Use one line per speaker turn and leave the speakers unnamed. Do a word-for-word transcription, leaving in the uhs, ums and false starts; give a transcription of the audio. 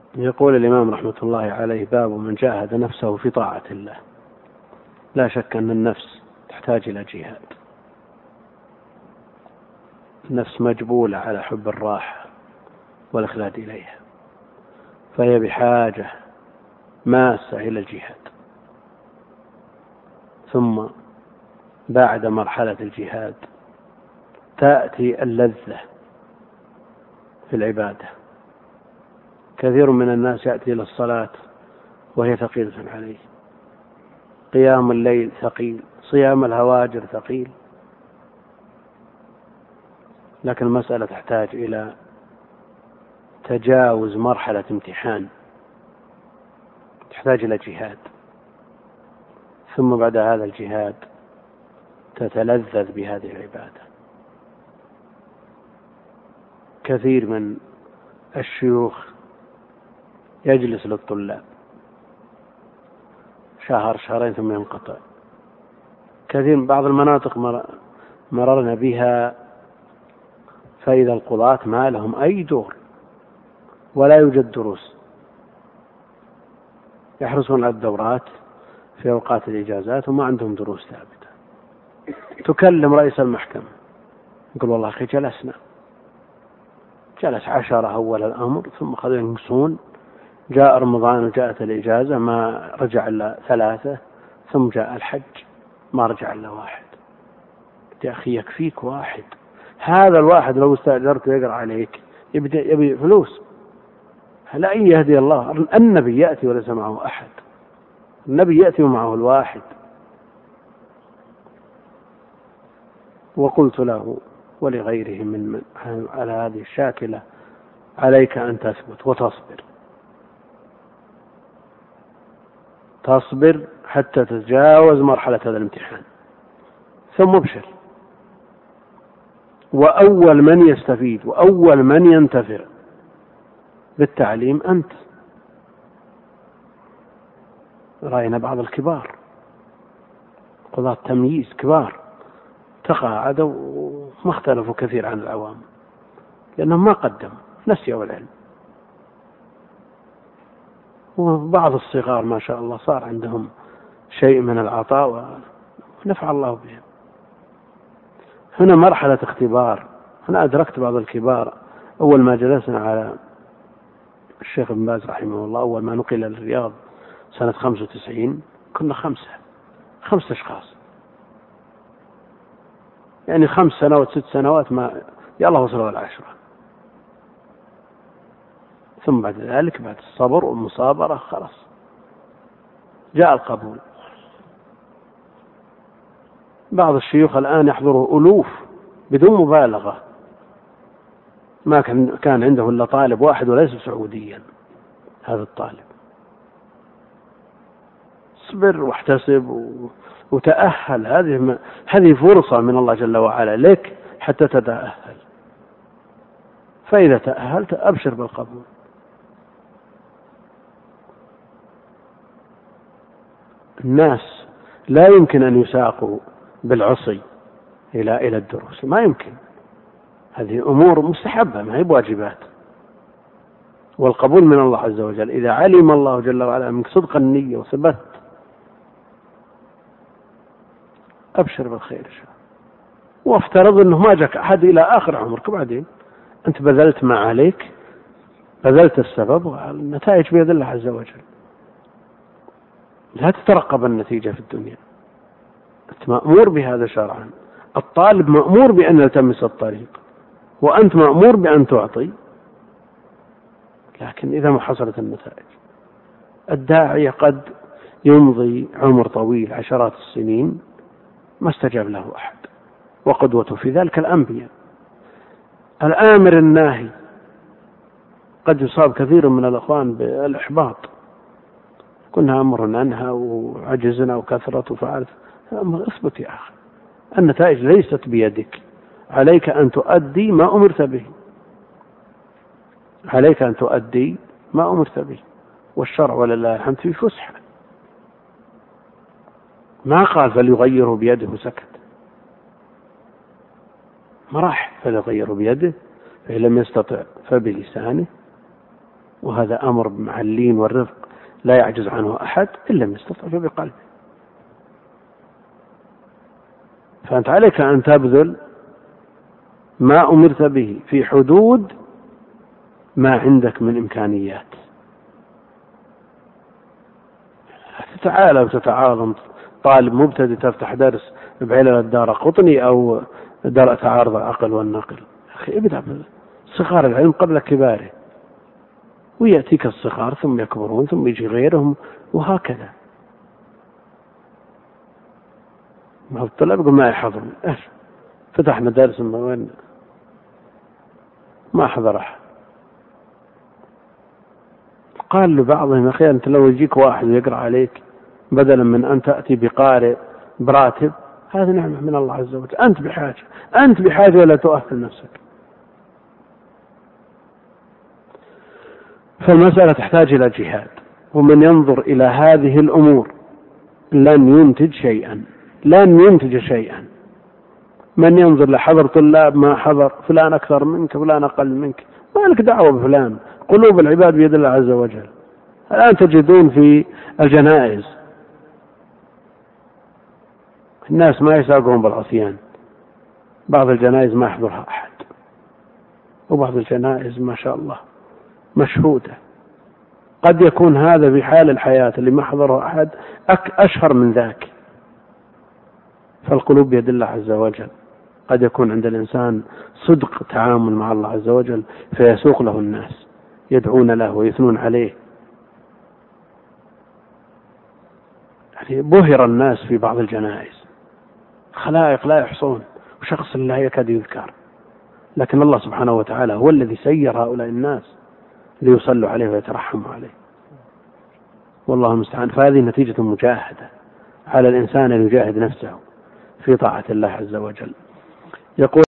يقول الإمام رحمة الله عليه: باب من جاهد نفسه في طاعة الله. لا شك أن النفس تحتاج إلى جهاد. النفس مجبولة على حب الراحة والإخلاد إليها، فهي بحاجة ماسة إلى الجهاد. ثم بعد مرحلة الجهاد تأتي اللذة في العبادة. كثير من الناس يأتي إلى الصلاة وهي ثقيلة عليه، قيام الليل ثقيل، صيام الهواجر ثقيل، لكن المسألة تحتاج إلى تجاوز مرحلة امتحان، تحتاج إلى جهاد. ثم بعد هذا الجهاد تتلذذ بهذه العبادة. كثير من الشيوخ يجلس للطلاب شهر شهرين ثم ينقطع. كثير من بعض المناطق مررنا بها فإذا القضاة ما لهم أي دور ولا يوجد دروس، يحرصون على الدورات في أوقات الإجازات وما عندهم دروس ثابتة. تكلم رئيس المحكمة يقول: والله أخي جلسنا، جلس عشرة أول الأمر، ثم خذوا ينقصون، جاء رمضان وجاءت الإجازة ما رجع إلا ثلاثة، ثم جاء الحج ما رجع إلا واحد. يا أخي يكفيك واحد، هذا الواحد لو استأجرت يقرأ عليك يبدأ يبي فلوس. لا أن يهدي الله. النبي يأتي وليس معه أحد، النبي يأتي ومعه الواحد. وقلت له ولغيره من, من على هذه الشاكلة: عليك أن تثبت وتصبر، تصبر حتى تتجاوز مرحلة هذا الامتحان، ثم ابشر. وأول من يستفيد وأول من ينتفع بالتعليم أنت. رأينا بعض الكبار قضاة تمييز كبار تقاعدوا وما اختلفوا كثير عن العوام، لأنهم ما قدموا، نسيوا العلم. وبعض الصغار ما شاء الله صار عندهم شيء من العطاء ونفع الله بهم. هنا مرحلة اختبار. أنا أدركت بعض الكبار أول ما جلسنا على الشيخ ابن باز رحمه الله، أول ما نقل الرياض سنة خمسة وتسعين، كنا خمسة خمسة أشخاص، يعني خمس سنوات ست سنوات ما يا الله وصلوا العشرة. ثم بعد ذلك بعد الصبر والمصابرة خلاص جاء القبول. بعض الشيوخ الآن يحضره ألوف بدون مبالغة، ما كان كان عنده إلا طالب واحد وليس سعوديا. هذا الطالب اصبر واحتسب وتأهل، هذه هذه فرصة من الله جل وعلا لك حتى تتأهل. فإذا تأهلت أبشر بالقبول. الناس لا يمكن أن يساقوا بالعصي إلى إلى الدروس، ما يمكن. هذه أمور مستحبة ما هي بواجبات. والقبول من الله عز وجل إذا علم الله جل وعلا منك صدق النية وثبت، أبشر بالخير. وافترض أنه ما جاك أحد إلى آخر عمرك، بعدين أنت بذلت ما عليك، بذلت السبب، والنتائج بيد الله عز وجل. لا تترقب النتيجة في الدنيا، أنت مأمور بهذا شرعا. الطالب مأمور بأن يلتمس الطريق، وأنت مأمور بأن تعطي. لكن إذا ما حصلت النتائج، الداعية قد يمضي عمر طويل عشرات السنين ما استجاب له أحد، وقدوته في ذلك الأنبياء. الآمر الناهي قد يصاب كثير من الأخوان بالإحباط، كنا أمرنا أنها وعجزنا وكثرة وفعلت. اثبت يا أخي، النتائج ليست بيدك، عليك أن تؤدي ما أمرت به، عليك أن تؤدي ما أمرت به. والشرع ولله الحمد في فسحة، ما قال فليغيره بيده وسكت، ما راح فليغيره بيده، فإن لم يستطع فبلسانه، وهذا أمر مع اللين والرفق لا يعجز عنه أحد إلا من يستطع بقلبه. فأنت عليك أن تبذل ما أمرت به في حدود ما عندك من إمكانيات. تتعالى وتتعاظم طالب مبتدئ تفتح درس بعلل الدار قطني أو دار تعارض العقل والنقل، أخي ابدأ صغار العلم قبل كباره، ويأتيك الصغار ثم يكبرون ثم يجي غيرهم وهكذا. ما الطلاب يقول ما يحضرون، إيش فتحنا درس وين ما حضر أحد. قال لبعضهم يا أخي أنت لو يجيك واحد يقرأ عليك بدلا من أن تأتي بقارئ براتب، هذه نعمة من الله عز وجل. أنت بحاجة أنت بحاجة ولا تؤثر نفسك. فالمسألة تحتاج إلى جهاد، ومن ينظر إلى هذه الأمور لن ينتج شيئا، لن ينتج شيئا. من ينظر لحضر طلاب ما حضر، فلان أكثر منك فلان أقل منك، ما لك دعوة بفلان. قلوب العباد بيد الله عز وجل. الآن تجدون في الجنائز الناس ما يساقون بالعصيان، بعض الجنائز ما يحضرها أحد، وبعض الجنائز ما شاء الله مشهودة. قد يكون هذا في حال الحياة اللي ما حضره أحد أشهر من ذاك. فالقلوب بيد الله عز وجل. قد يكون عند الإنسان صدق تعامل مع الله عز وجل فيسوق له الناس يدعون له ويثنون عليه. يعني بهر الناس في بعض الجنائز، خلائق لا يحصون، وشخص لا يكاد يذكر، لكن الله سبحانه وتعالى هو الذي سير هؤلاء الناس ليصلوا عليه ويترحموا عليه، والله المستعان. فهذه نتيجة مجاهدة على الإنسان أن يجاهد نفسه في طاعة الله عز وجل. يقول